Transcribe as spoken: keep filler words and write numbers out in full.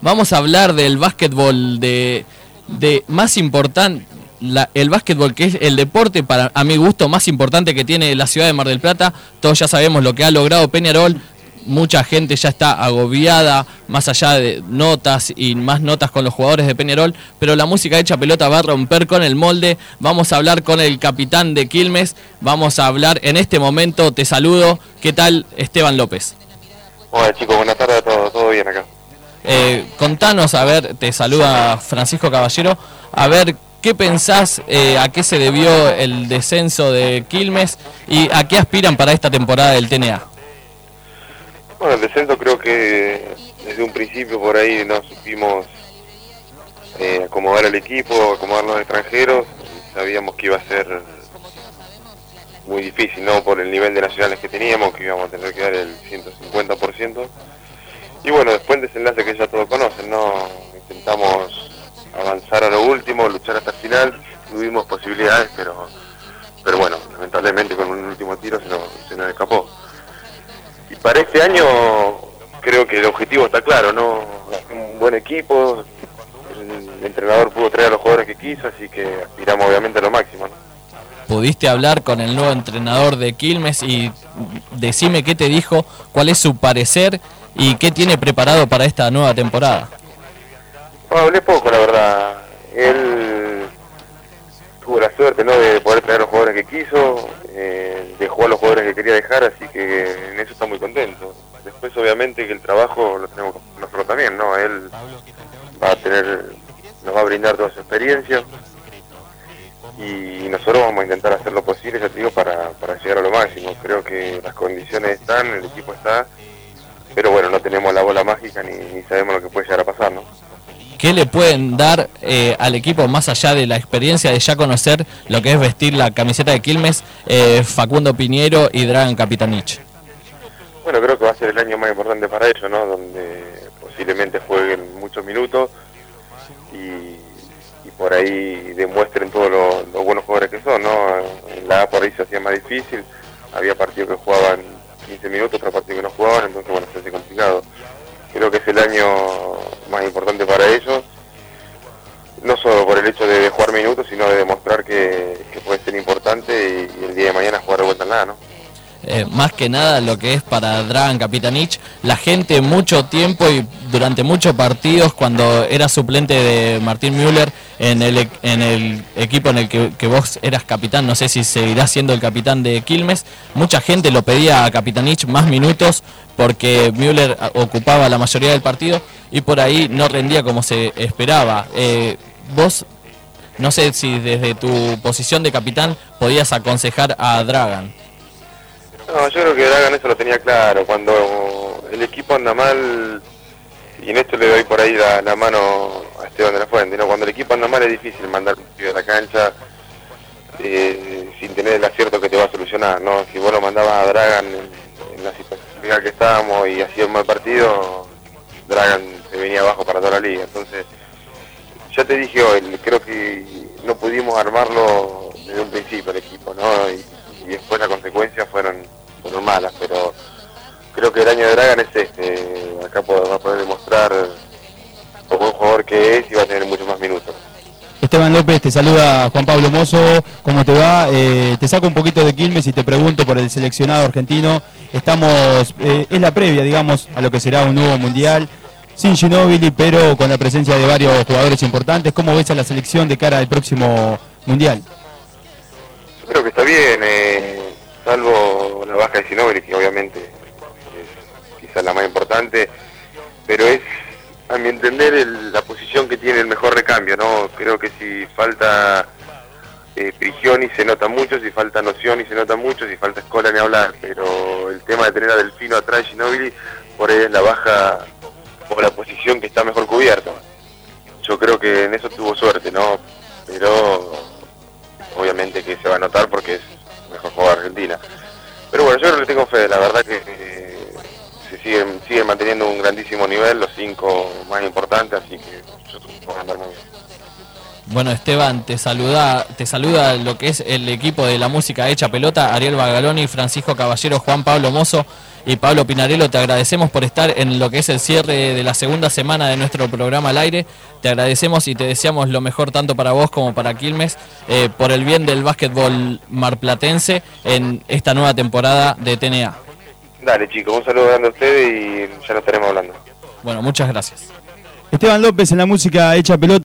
vamos a hablar del básquetbol de, de más importante, la, el básquetbol que es el deporte, para a mi gusto, más importante que tiene la ciudad de Mar del Plata. Todos ya sabemos lo que ha logrado Peñarol. Mucha gente ya está agobiada, más allá de notas y más notas con los jugadores de Peñarol, pero la música hecha pelota va a romper con el molde. Vamos a hablar con el capitán de Quilmes, vamos a hablar en este momento, te saludo. ¿Qué tal, Esteban López? Hola chicos, buenas tardes, todo, todo bien acá. Eh, contanos, a ver, te saluda Francisco Caballero, a ver qué pensás, eh, a qué se debió el descenso de Quilmes y a qué aspiran para esta temporada del T N A. Bueno, el descenso creo que desde un principio por ahí no supimos eh, acomodar al equipo, acomodar los extranjeros. Sabíamos que iba a ser muy difícil, ¿no? Por el nivel de nacionales que teníamos, que íbamos a tener que dar el ciento cincuenta por ciento. Y bueno, después el desenlace que ya todos conocen, ¿no? Intentamos avanzar a lo último, luchar hasta el final, tuvimos posibilidades, pero pero bueno, lamentablemente con un último tiro se nos, se nos escapó. Y para este año creo que el objetivo está claro, ¿no? Un buen equipo, el entrenador pudo traer a los jugadores que quiso, así que aspiramos obviamente a lo máximo, ¿no? ¿Pudiste hablar con el nuevo entrenador de Quilmes y decime qué te dijo, cuál es su parecer y qué tiene preparado para esta nueva temporada? Bueno, hablé poco, la verdad. Él tuvo la suerte, ¿no?, de poder traer a los jugadores que quiso, eh, dejó a los jugadores que quería dejar, así que en eso está muy contento. Después obviamente que el trabajo lo tenemos nosotros también, ¿no? Él va a tener, nos va a brindar toda su experiencia y nosotros vamos a intentar hacer lo posible, ya te digo, para, para llegar a lo máximo. Creo que las condiciones están, el equipo está, pero bueno, no tenemos la bola mágica ni, ni sabemos lo que puede llegar a pasar, ¿no? ¿Qué le pueden dar eh, al equipo más allá de la experiencia de ya conocer lo que es vestir la camiseta de Quilmes, eh, Facundo Piñero y Dragan Kapitanich? Bueno, creo que va a ser el año más importante para ellos, ¿no? Donde posiblemente jueguen muchos minutos y, y por ahí demuestren todos los, los buenos jugadores que son, ¿no? En la A por ahí se hacía más difícil, había partidos que jugaban quince minutos, otros partidos que no jugaban, entonces bueno, se hace complicado. Creo que es el año más importante para ellos, no solo por el hecho de jugar minutos, sino de demostrar que, que puede ser importante y, y el día de mañana jugar de vuelta en nada, ¿no? Eh, más que nada lo que es para Dragan Kapitanich, la gente mucho tiempo y durante muchos partidos cuando era suplente de Martín Müller en el, en el equipo en el que, que vos eras capitán, no sé si seguirás siendo el capitán de Quilmes, mucha gente lo pedía a Kapitanich más minutos porque Müller ocupaba la mayoría del partido y por ahí no rendía como se esperaba. Eh, vos, no sé si desde tu posición de capitán podías aconsejar a Dragan. No, yo creo que Dragan eso lo tenía claro. Cuando el equipo anda mal, y en esto le doy por ahí la, la mano a Esteban de la Fuente, ¿no? Cuando el equipo anda mal es difícil mandar un tío a la cancha eh, sin tener el acierto que te va a solucionar, ¿no? Si vos lo mandabas a Dragan en, en la situación que estábamos y hacía un mal partido, Dragan se venía abajo para toda la liga. Entonces, ya te dije hoy, creo que no pudimos armarlo desde un principio el equipo, ¿no? Y, y después las consecuencias fueron, fueron malas, pero creo que el año de Dragan es este, acá va a poder demostrar lo buen jugador que es y va a tener muchos más minutos. Esteban López, te saluda Juan Pablo Mozo, ¿cómo te va? Eh, te saco un poquito de Quilmes y te pregunto por el seleccionado argentino. Estamos, eh, es la previa, digamos, a lo que será un nuevo mundial, sin Ginóbili, pero con la presencia de varios jugadores importantes. ¿Cómo ves a la selección de cara al próximo mundial? Yo creo que está bien, eh, salvo la baja de Ginóbili, que obviamente es quizás la más importante, pero es, a mi entender, el, la posición que tiene el mejor recambio, ¿no? Creo que si falta eh, Prigioni se nota mucho, si falta Nocioni se nota mucho, si falta Scola ni hablar, pero el tema de tener a Delfino atrás de Ginóbili, por ahí es la baja o la posición que está mejor cubierta. Yo creo que en eso tuvo suerte, ¿no? Pero obviamente que se va a notar porque es el mejor jugador de Argentina. Pero bueno, yo creo que tengo fe, la verdad que eh, se siguen, siguen manteniendo un grandísimo nivel, los cinco más importantes, así que yo puedo andar muy bien. Bueno, Esteban, te saluda, te saluda lo que es el equipo de la música hecha pelota, Ariel Bagaloni, Francisco Caballero, Juan Pablo Mozo. Y Pablo Pinarello, te agradecemos por estar en lo que es el cierre de la segunda semana de nuestro programa al aire. Te agradecemos y te deseamos lo mejor tanto para vos como para Quilmes, eh, por el bien del básquetbol marplatense en esta nueva temporada de T N A. Dale, chicos, un saludo grande a ustedes y ya nos estaremos hablando. Bueno, muchas gracias. Esteban López en la música Hecha Pelota.